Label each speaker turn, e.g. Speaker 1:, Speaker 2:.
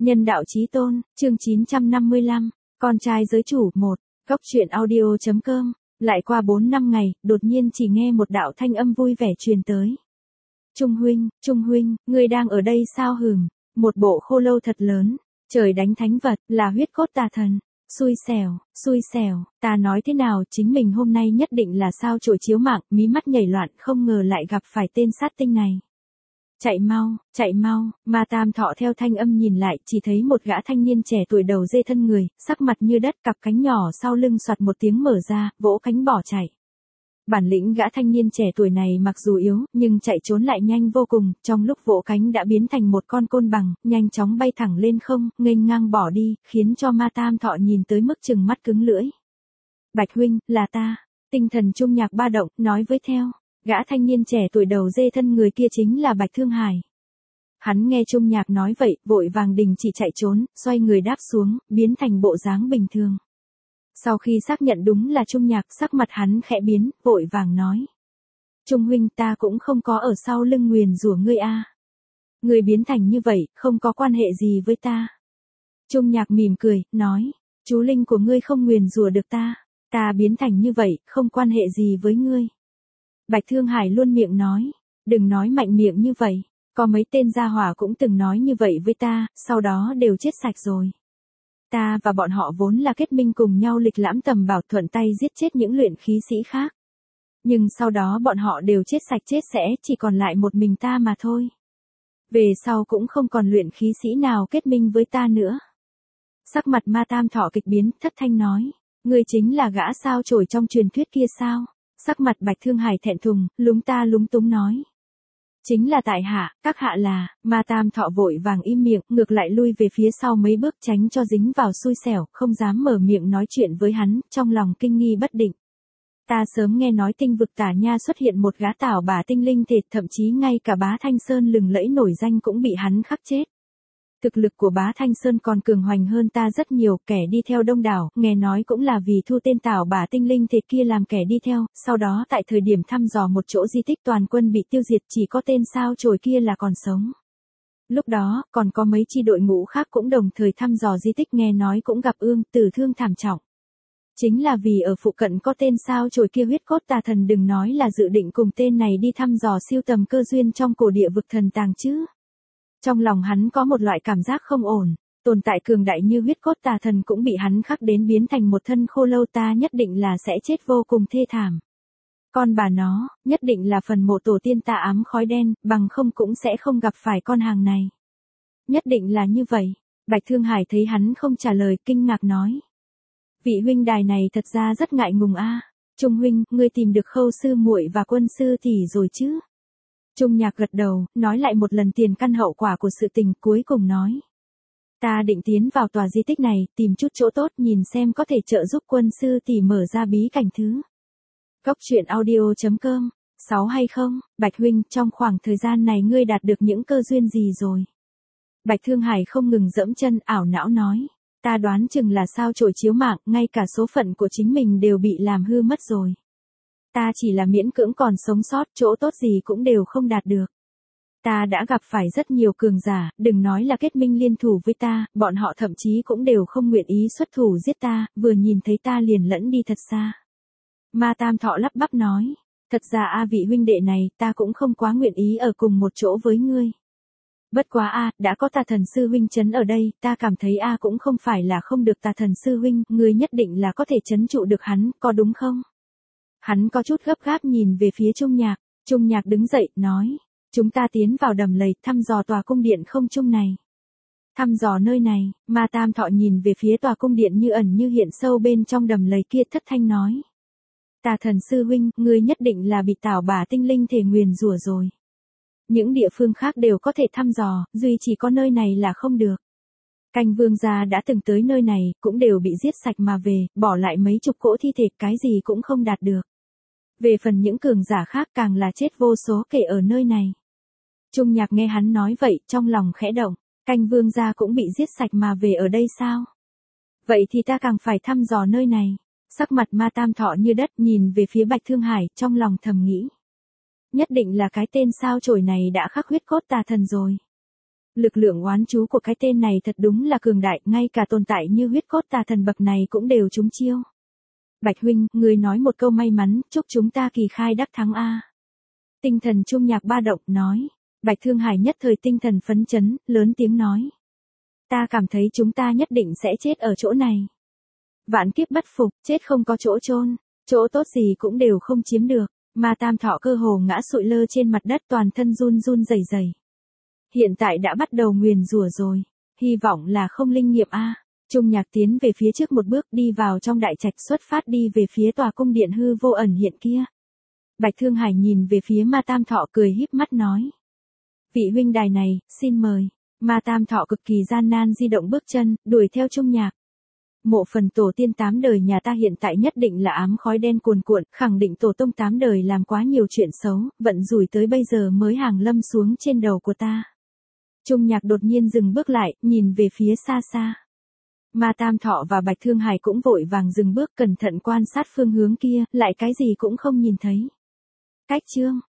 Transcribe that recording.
Speaker 1: Nhân đạo chí tôn, chương 955, con trai giới chủ 1, góc truyện audio.com. Lại qua 4 năm ngày, đột nhiên chỉ nghe một đạo thanh âm vui vẻ truyền tới. Trung huynh, ngươi đang ở đây sao hửm? Một bộ khô lâu thật lớn, trời đánh thánh vật, là huyết cốt tà thần. Xui xẻo, ta nói thế nào chính mình hôm nay nhất định là sao chổi chiếu mạng, mí mắt nhảy loạn, không ngờ lại gặp phải tên sát tinh này. Chạy mau, Ma Tam Thọ theo thanh âm nhìn lại, chỉ thấy một gã thanh niên trẻ tuổi đầu dê thân người, sắc mặt như đất, cặp cánh nhỏ sau lưng soạt một tiếng mở ra, vỗ cánh bỏ chạy. Bản lĩnh gã thanh niên trẻ tuổi này mặc dù yếu, nhưng chạy trốn lại nhanh vô cùng, trong lúc vỗ cánh đã biến thành một con côn bằng, nhanh chóng bay thẳng lên không, nghênh ngang bỏ đi, khiến cho Ma Tam Thọ nhìn tới mức trừng mắt cứng lưỡi. Bạch huynh, là ta. Tinh thần Trung Nhạc ba động, nói với theo. Gã thanh niên trẻ tuổi đầu dê thân người kia chính là Bạch Thương Hải. Hắn nghe Trung Nhạc nói vậy, vội vàng đình chỉ chạy trốn, xoay người đáp xuống, biến thành bộ dáng bình thường. Sau khi xác nhận đúng là Trung Nhạc, sắc mặt hắn khẽ biến, vội vàng nói. Trung huynh, ta cũng không có ở sau lưng nguyền rủa ngươi a. Ngươi biến thành như vậy, không có quan hệ gì với ta. Trung Nhạc mỉm cười, nói, chú linh của ngươi không nguyền rủa được ta. Ta biến thành như vậy, không quan hệ gì với ngươi. Bạch Thương Hải luôn miệng nói, đừng nói mạnh miệng như vậy, có mấy tên gia hỏa cũng từng nói như vậy với ta, sau đó đều chết sạch rồi. Ta và bọn họ vốn là kết minh cùng nhau lịch lãm tầm bảo, thuận tay giết chết những luyện khí sĩ khác. Nhưng sau đó bọn họ đều chết sạch chết sẽ, chỉ còn lại một mình ta mà thôi. Về sau cũng không còn luyện khí sĩ nào kết minh với ta nữa. Sắc mặt Ma Tam Thọ kịch biến, thất thanh nói, ngươi chính là gã sao chổi trong truyền thuyết kia sao? Sắc mặt Bạch Thương Hải thẹn thùng, lúng túng nói. Chính là tại hạ, các hạ là. Ma Tam Thọ vội vàng im miệng, ngược lại lui về phía sau mấy bước tránh cho dính vào xui xẻo, không dám mở miệng nói chuyện với hắn, trong lòng kinh nghi bất định. Ta sớm nghe nói tinh vực Tả Nha xuất hiện một gã tảo bả tinh linh thịt, thậm chí ngay cả Bá Thanh Sơn lừng lẫy nổi danh cũng bị hắn khắc chết. Thực lực của Bá Thanh Sơn còn cường hoành hơn ta rất nhiều, kẻ đi theo đông đảo, nghe nói cũng là vì thu tên tảo bả tinh linh thịt kia làm kẻ đi theo, sau đó tại thời điểm thăm dò một chỗ di tích toàn quân bị tiêu diệt, chỉ có tên sao chổi kia là còn sống. Lúc đó, còn có mấy chi đội ngũ khác cũng đồng thời thăm dò di tích, nghe nói cũng gặp tử thương thảm trọng. Chính là vì ở phụ cận có tên sao chổi kia huyết cốt tà thần, đừng nói là dự định cùng tên này đi thăm dò siêu tầm cơ duyên trong cổ địa vực thần tàng chứ. Trong lòng hắn có một loại cảm giác không ổn, tồn tại cường đại như huyết cốt tà thần cũng bị hắn khắc đến biến thành một thân khô lâu, ta nhất định là sẽ chết vô cùng thê thảm. Con bà nó, nhất định là phần mộ tổ tiên ta ám khói đen, bằng không cũng sẽ không gặp phải con hàng này. Nhất định là như vậy. Bạch Thương Hải thấy hắn không trả lời, kinh ngạc nói. Vị huynh đài này thật ra rất ngại ngùng a. Trung huynh, ngươi tìm được Khâu sư muội và Quân sư tỷ rồi chứ? Trung Nhạc gật đầu, nói lại một lần tiền căn hậu quả của sự tình, cuối cùng nói. Ta định tiến vào tòa di tích này, tìm chút chỗ tốt, nhìn xem có thể trợ giúp Quân sư tỷ mở ra bí cảnh thứ. Góc truyện audio.com, 6 hay không? Bạch huynh, trong khoảng thời gian này ngươi đạt được những cơ duyên gì rồi? Bạch Thương Hải không ngừng dẫm chân, ảo não nói. Ta đoán chừng là sao chổi chiếu mạng, ngay cả số phận của chính mình đều bị làm hư mất rồi. Ta chỉ là miễn cưỡng còn sống sót, chỗ tốt gì cũng đều không đạt được. Ta đã gặp phải rất nhiều cường giả, đừng nói là kết minh liên thủ với ta, bọn họ thậm chí cũng đều không nguyện ý xuất thủ giết ta, vừa nhìn thấy ta liền lẫn đi thật xa. Ma Tam Thọ lắp bắp nói, thật ra vị huynh đệ này, ta cũng không quá nguyện ý ở cùng một chỗ với ngươi. Bất quá đã có Tà Thần sư huynh trấn ở đây, ta cảm thấy cũng không phải là không được Tà Thần sư huynh, ngươi nhất định là có thể trấn trụ được hắn, có đúng không? Hắn có chút gấp gáp nhìn về phía Trung Nhạc. Trung Nhạc đứng dậy, nói, chúng ta tiến vào đầm lầy, thăm dò tòa cung điện không trung này. Thăm dò nơi này. Ma Tam Thọ nhìn về phía tòa cung điện như ẩn như hiện sâu bên trong đầm lầy kia, thất thanh nói. Tà Thần sư huynh, ngươi nhất định là bị tảo bả tinh linh thể nguyền rủa rồi. Những địa phương khác đều có thể thăm dò, duy chỉ có nơi này là không được. Canh vương gia đã từng tới nơi này, cũng đều bị giết sạch mà về, bỏ lại mấy chục cỗ thi thể, cái gì cũng không đạt được. Về phần những cường giả khác càng là chết vô số kể ở nơi này. Trung Nhạc nghe hắn nói vậy, trong lòng khẽ động, canh vương gia cũng bị giết sạch mà về ở đây sao? Vậy thì ta càng phải thăm dò nơi này. Sắc mặt Ma Tam Thọ như đất, nhìn về phía Bạch Thương Hải, trong lòng thầm nghĩ. Nhất định là cái tên sao chổi này đã khắc huyết cốt tà thần rồi. Lực lượng oán chú của cái tên này thật đúng là cường đại, ngay cả tồn tại như huyết cốt tà thần bậc này cũng đều trúng chiêu. Bạch huynh, người nói một câu may mắn, chúc chúng ta kỳ khai đắc thắng a. Tinh thần Trung Nhạc ba động, nói. Bạch Thương Hải nhất thời tinh thần phấn chấn, lớn tiếng nói. Ta cảm thấy chúng ta nhất định sẽ chết ở chỗ này. Vạn kiếp bất phục, chết không có chỗ chôn, chỗ tốt gì cũng đều không chiếm được. Ma Tam Thọ cơ hồ ngã sụi lơ trên mặt đất, toàn thân run run rẩy rẩy. Hiện tại đã bắt đầu nguyền rủa rồi, hy vọng là không linh nghiệm a. Trung Nhạc tiến về phía trước một bước, đi vào trong đại trạch, xuất phát đi về phía tòa cung điện hư vô ẩn hiện kia. Bạch Thương Hải nhìn về phía Ma Tam Thọ, cười híp mắt nói. Vị huynh đài này, xin mời. Ma Tam Thọ cực kỳ gian nan di động bước chân, đuổi theo Trung Nhạc. Mộ phần tổ tiên 8 đời nhà ta hiện tại nhất định là ám khói đen cuồn cuộn, khẳng định tổ tông 8 đời làm quá nhiều chuyện xấu, vận rủi tới bây giờ mới hàng lâm xuống trên đầu của ta. Trung Nhạc đột nhiên dừng bước lại, nhìn về phía xa xa. Ma Tam Thọ và Bạch Thương Hải cũng vội vàng dừng bước, cẩn thận quan sát phương hướng kia, lại cái gì cũng không nhìn thấy. Cách chương